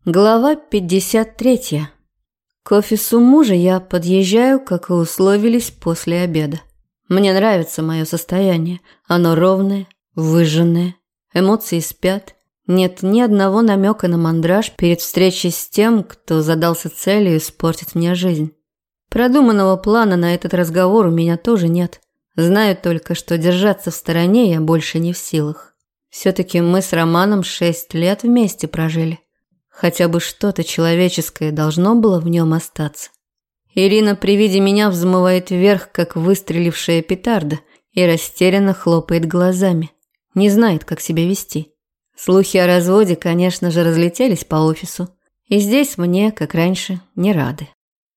Глава 53. К офису мужа я подъезжаю, как и условились, после обеда. Мне нравится мое состояние. Оно ровное, выжженное, эмоции спят. Нет ни одного намека на мандраж перед встречей с тем, кто задался целью испортить мне жизнь. Продуманного плана на этот разговор у меня тоже нет. Знаю только, что держаться в стороне я больше не в силах. Все-таки мы с Романом 6 лет вместе прожили. Хотя бы что-то человеческое должно было в нем остаться. Ирина при виде меня взмывает вверх, как выстрелившая петарда, и растерянно хлопает глазами. Не знает, как себя вести. Слухи о разводе, конечно же, разлетелись по офису. И здесь мне, как раньше, не рады.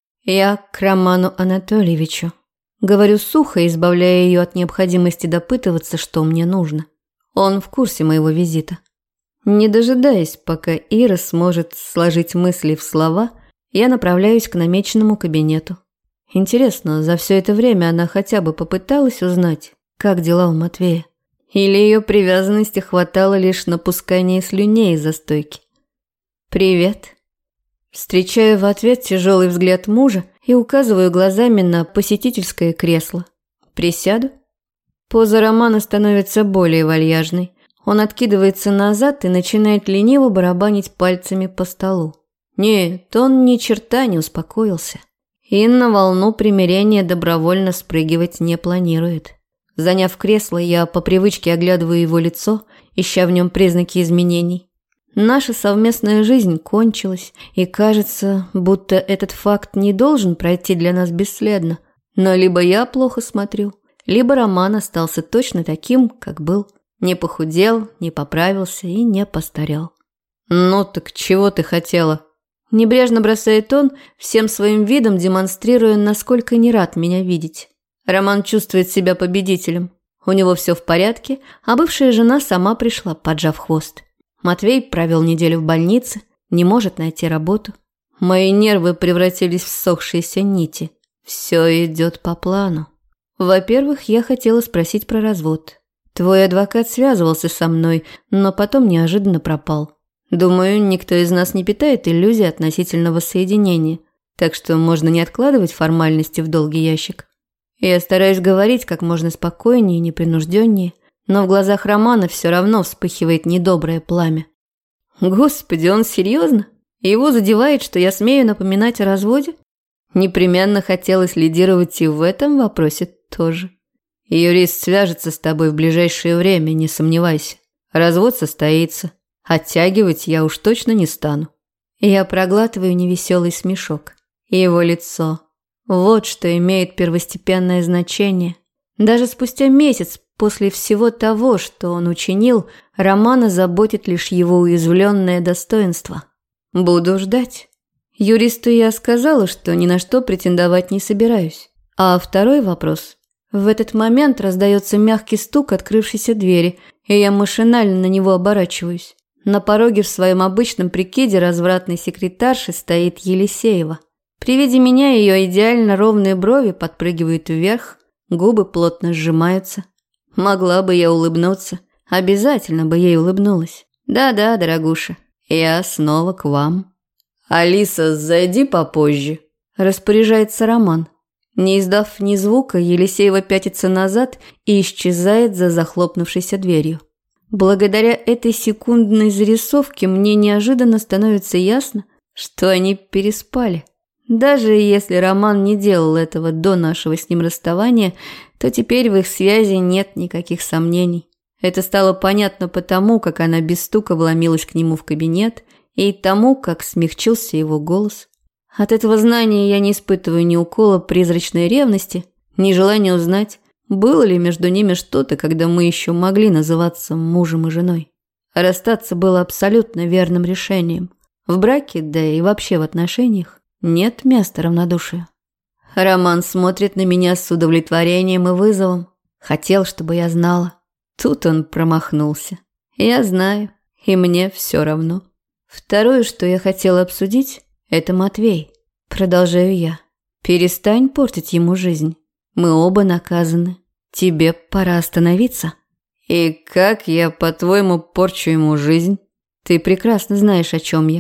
Я к Роману Анатольевичу. Говорю сухо, избавляя ее от необходимости допытываться, что мне нужно. Он в курсе моего визита. Не дожидаясь, пока Ира сможет сложить мысли в слова, я направляюсь к намеченному кабинету. Интересно, за все это время она хотя бы попыталась узнать, как дела у Матвея? Или ее привязанности хватало лишь на пускание слюней из-за стойки? «Привет». Встречаю в ответ тяжелый взгляд мужа и указываю глазами на посетительское кресло. «Присяду?» Поза Романа становится более вальяжной. Он откидывается назад и начинает лениво барабанить пальцами по столу. Нет, он ни черта не успокоился. И на волну примирения добровольно спрыгивать не планирует. Заняв кресло, я по привычке оглядываю его лицо, ища в нем признаки изменений. Наша совместная жизнь кончилась, и кажется, будто этот факт не должен пройти для нас бесследно. Но либо я плохо смотрю, либо Роман остался точно таким, как был. Не похудел, не поправился и не постарел. «Ну так чего ты хотела?» Небрежно бросает он, всем своим видом демонстрируя, насколько не рад меня видеть. Роман чувствует себя победителем. У него все в порядке, а бывшая жена сама пришла, поджав хвост. Матвей провел неделю в больнице, не может найти работу. Мои нервы превратились в ссохшиеся нити. Все идет по плану. Во-первых, я хотела спросить про развод. Твой адвокат связывался со мной, но потом неожиданно пропал. Думаю, никто из нас не питает иллюзий относительно воссоединения, так что можно не откладывать формальности в долгий ящик. Я стараюсь говорить как можно спокойнее и непринужденнее, но в глазах Романа все равно вспыхивает недоброе пламя. Господи, он серьезно? Его задевает, что я смею напоминать о разводе? Непременно хотелось лидировать и в этом вопросе тоже. Юрист свяжется с тобой в ближайшее время, не сомневайся. Развод состоится. Оттягивать я уж точно не стану. Я проглатываю невеселый смешок. Его лицо. Вот что имеет первостепенное значение. Даже спустя месяц после всего того, что он учинил, Романа заботит лишь его уязвленное достоинство. Буду ждать. Юристу я сказала, что ни на что претендовать не собираюсь. А второй вопрос. В этот момент раздается мягкий стук открывшейся двери, и я машинально на него оборачиваюсь. На пороге в своем обычном прикиде развратной секретарши стоит Елисеева. При виде меня ее идеально ровные брови подпрыгивают вверх, губы плотно сжимаются. Могла бы я улыбнуться, обязательно бы ей улыбнулась. Да-да, дорогуша, я снова к вам. «Алиса, зайди попозже», – распоряжается Роман. Не издав ни звука, Елисеева пятится назад и исчезает за захлопнувшейся дверью. Благодаря этой секундной зарисовке мне неожиданно становится ясно, что они переспали. Даже если Роман не делал этого до нашего с ним расставания, то теперь в их связи нет никаких сомнений. Это стало понятно потому, как она без стука вломилась к нему в кабинет, и тому, как смягчился его голос. От этого знания я не испытываю ни укола призрачной ревности, ни желания узнать, было ли между ними что-то, когда мы еще могли называться мужем и женой. Расстаться было абсолютно верным решением. В браке, да и вообще в отношениях, нет места равнодушию. Роман смотрит на меня с удовлетворением и вызовом. Хотел, чтобы я знала. Тут он промахнулся. Я знаю, и мне все равно. Второе, что я хотела обсудить, это Матвей. Продолжаю я. Перестань портить ему жизнь. Мы оба наказаны. Тебе пора остановиться. И как я, по-твоему, порчу ему жизнь? Ты прекрасно знаешь, о чем я.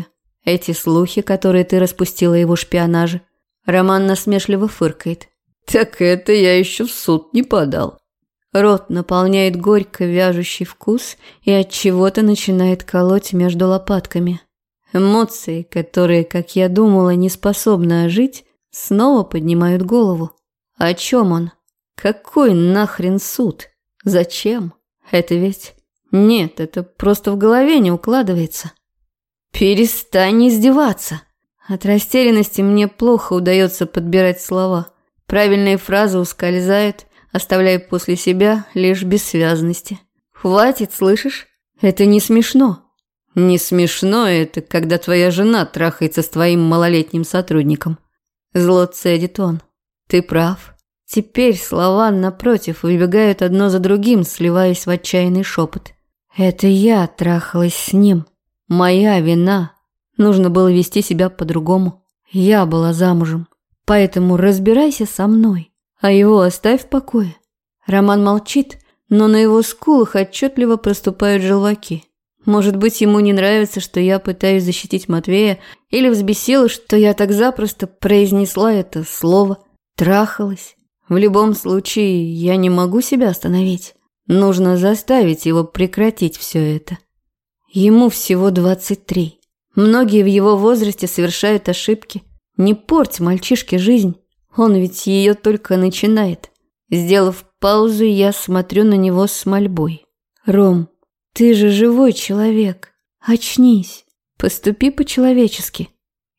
Эти слухи, которые ты распустила о его шпионаже. Роман насмешливо фыркает. Так это я еще в суд не подал. Рот наполняет горько вяжущий вкус и от чего-то начинает колоть между лопатками. Эмоции, которые, как я думала, не способны ожить, снова поднимают голову. О чем он? Какой нахрен суд? Зачем? Это ведь... Нет, это просто в голове не укладывается. Перестань издеваться. От растерянности мне плохо удается подбирать слова. Правильные фразы ускользают, оставляя после себя лишь бессвязности. Хватит, слышишь? Это не смешно. Не смешно это, когда твоя жена трахается с твоим малолетним сотрудником. Зло цедит он. Ты прав. Теперь слова напротив выбегают одно за другим, сливаясь в отчаянный шепот. Это я трахалась с ним. Моя вина. Нужно было вести себя по-другому. Я была замужем. Поэтому разбирайся со мной, а его оставь в покое. Роман молчит, но на его скулах отчетливо проступают желваки. Может быть, ему не нравится, что я пытаюсь защитить Матвея, или взбесило, что я так запросто произнесла это слово «трахалась». В любом случае, я не могу себя остановить. Нужно заставить его прекратить все это. Ему всего 23. Многие в его возрасте совершают ошибки. Не порть мальчишке жизнь. Он ведь ее только начинает. Сделав паузу, я смотрю на него с мольбой. «Ром, ты же живой человек. Очнись. Поступи по-человечески».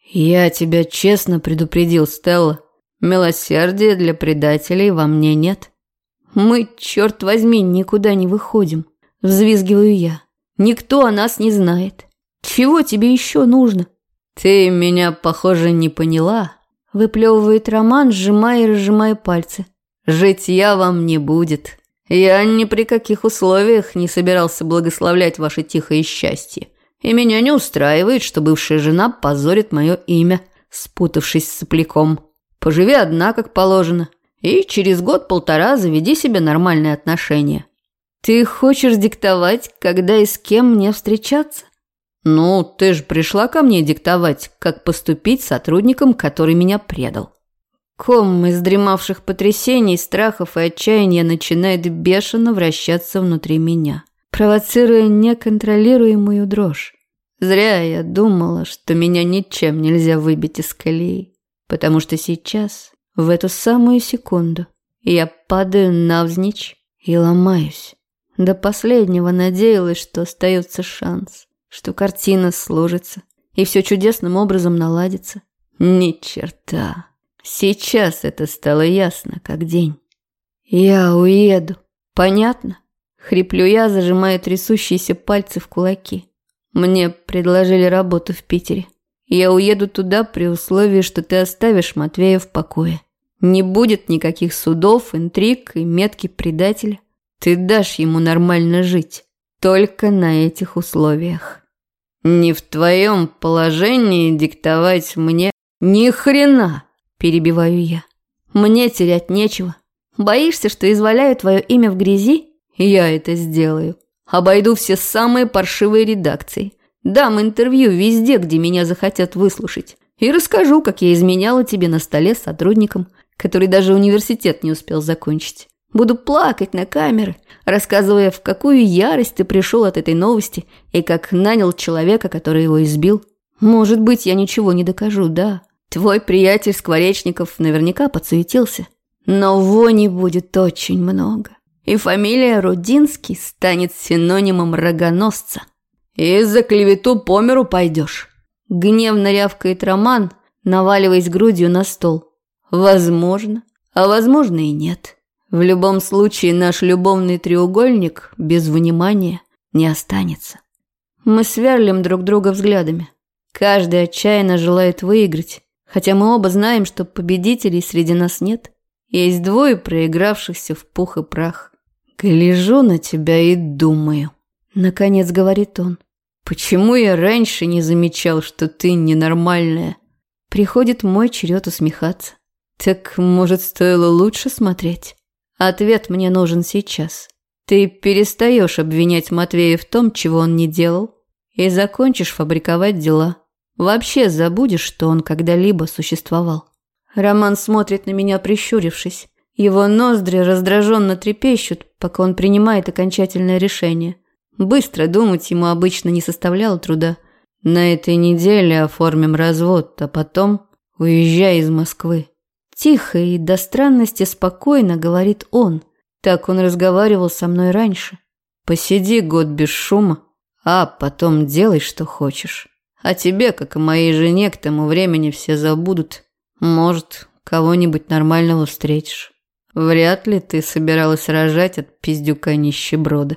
«Я тебя честно предупредил, Стелла. Милосердия для предателей во мне нет». «Мы, черт возьми, никуда не выходим», – взвизгиваю я. «Никто о нас не знает. Чего тебе еще нужно?» «Ты меня, похоже, не поняла», – выплевывает Роман, сжимая и разжимая пальцы. «Житья вам не будет. Я ни при каких условиях не собирался благословлять ваше тихое счастье. И меня не устраивает, что бывшая жена позорит мое имя, спутавшись с сопляком. Поживи одна, как положено, и через год-полтора заведи себе нормальные отношения». «Ты хочешь диктовать, когда и с кем мне встречаться?» «Ну, ты же пришла ко мне диктовать, как поступить с сотрудником, который меня предал». Ком из дремавших потрясений, страхов и отчаяния начинает бешено вращаться внутри меня, провоцируя неконтролируемую дрожь. Зря я думала, что меня ничем нельзя выбить из колеи, потому что сейчас, в эту самую секунду, я падаю навзничь и ломаюсь. До последнего надеялась, что остается шанс, что картина сложится и все чудесным образом наладится. Ни черта. Сейчас это стало ясно, как день. «Я уеду. Понятно?» Хриплю я, зажимая трясущиеся пальцы в кулаки. «Мне предложили работу в Питере. Я уеду туда при условии, что ты оставишь Матвея в покое. Не будет никаких судов, интриг и метки предателя. Ты дашь ему нормально жить. Только на этих условиях. Не в твоем положении диктовать мне ни хрена», перебиваю я. «Мне терять нечего. Боишься, что изваляю твое имя в грязи? Я это сделаю. Обойду все самые паршивые редакции. Дам интервью везде, где меня захотят выслушать. И расскажу, как я изменяла тебе на столе с сотрудником, который даже университет не успел закончить. Буду плакать на камеры, рассказывая, в какую ярость ты пришел от этой новости и как нанял человека, который его избил. Может быть, я ничего не докажу, да. Твой приятель Скворечников наверняка подсуетился. Но вони будет очень много. И фамилия Рудинский станет синонимом рогоносца. И за клевету по миру пойдешь». Гневно рявкает Роман, наваливаясь грудью на стол. «Возможно, а возможно и нет. В любом случае наш любовный треугольник без внимания не останется». Мы сверлим друг друга взглядами. Каждый отчаянно желает выиграть, хотя мы оба знаем, что победителей среди нас нет. Есть двое проигравшихся в пух и прах. «Гляжу на тебя и думаю», — наконец говорит он. «Почему я раньше не замечал, что ты ненормальная?» Приходит мой черед усмехаться. «Так, может, стоило лучше смотреть?» Ответ мне нужен сейчас. Ты перестаешь обвинять Матвея в том, чего он не делал, и закончишь фабриковать дела. Вообще забудешь, что он когда-либо существовал. Роман смотрит на меня, прищурившись. Его ноздри раздраженно трепещут, пока он принимает окончательное решение. Быстро думать ему обычно не составляло труда. На этой неделе оформим развод, а потом уезжай из Москвы. Тихо и до странности спокойно говорит он. Так он разговаривал со мной раньше. Посиди год без шума, а потом делай, что хочешь. А тебе, как и моей жене, к тому времени все забудут. Может, кого-нибудь нормального встретишь. Вряд ли ты собиралась рожать от пиздюка нищеброда.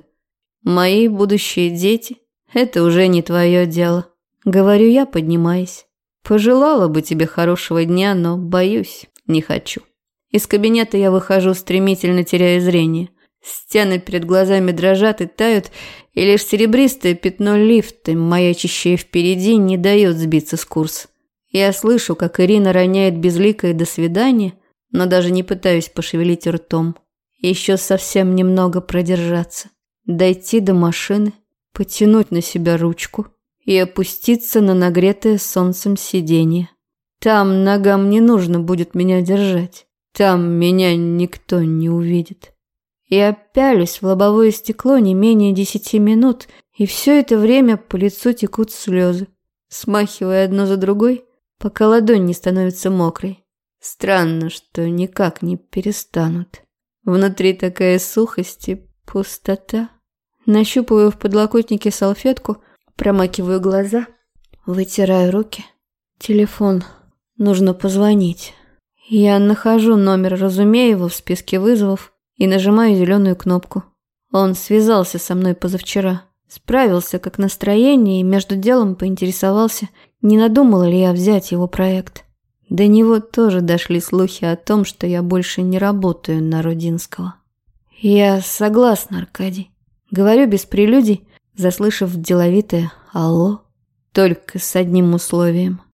Мои будущие дети – это уже не твое дело. Говорю я, поднимаясь. Пожелала бы тебе хорошего дня, но, боюсь, не хочу. Из кабинета я выхожу, стремительно теряя зрение. Стены перед глазами дрожат и тают, и лишь серебристое пятно лифта, маячащее впереди, не дает сбиться с курса. Я слышу, как Ирина роняет безликое «до свидания», но даже не пытаюсь пошевелить ртом. Еще совсем немного продержаться. Дойти до машины, потянуть на себя ручку и опуститься на нагретое солнцем сиденье. Там ногам не нужно будет меня держать. Там меня никто не увидит. Я пялюсь в лобовое стекло не менее 10 минут, и все это время по лицу текут слезы, смахивая одну за другой, пока ладонь не становится мокрой. Странно, что никак не перестанут. Внутри такая сухость и пустота. Нащупываю в подлокотнике салфетку, промакиваю глаза, вытираю руки. Телефон. Нужно позвонить. Я нахожу номер Разумеева в списке вызовов и нажимаю зеленую кнопку. Он связался со мной позавчера. Справился, как настроение, и между делом поинтересовался, не надумала ли я взять его проект. До него тоже дошли слухи о том, что я больше не работаю на Рудинского. Я согласна, Аркадий. Говорю без прелюдий, заслышав деловитое «Алло», только с одним условием.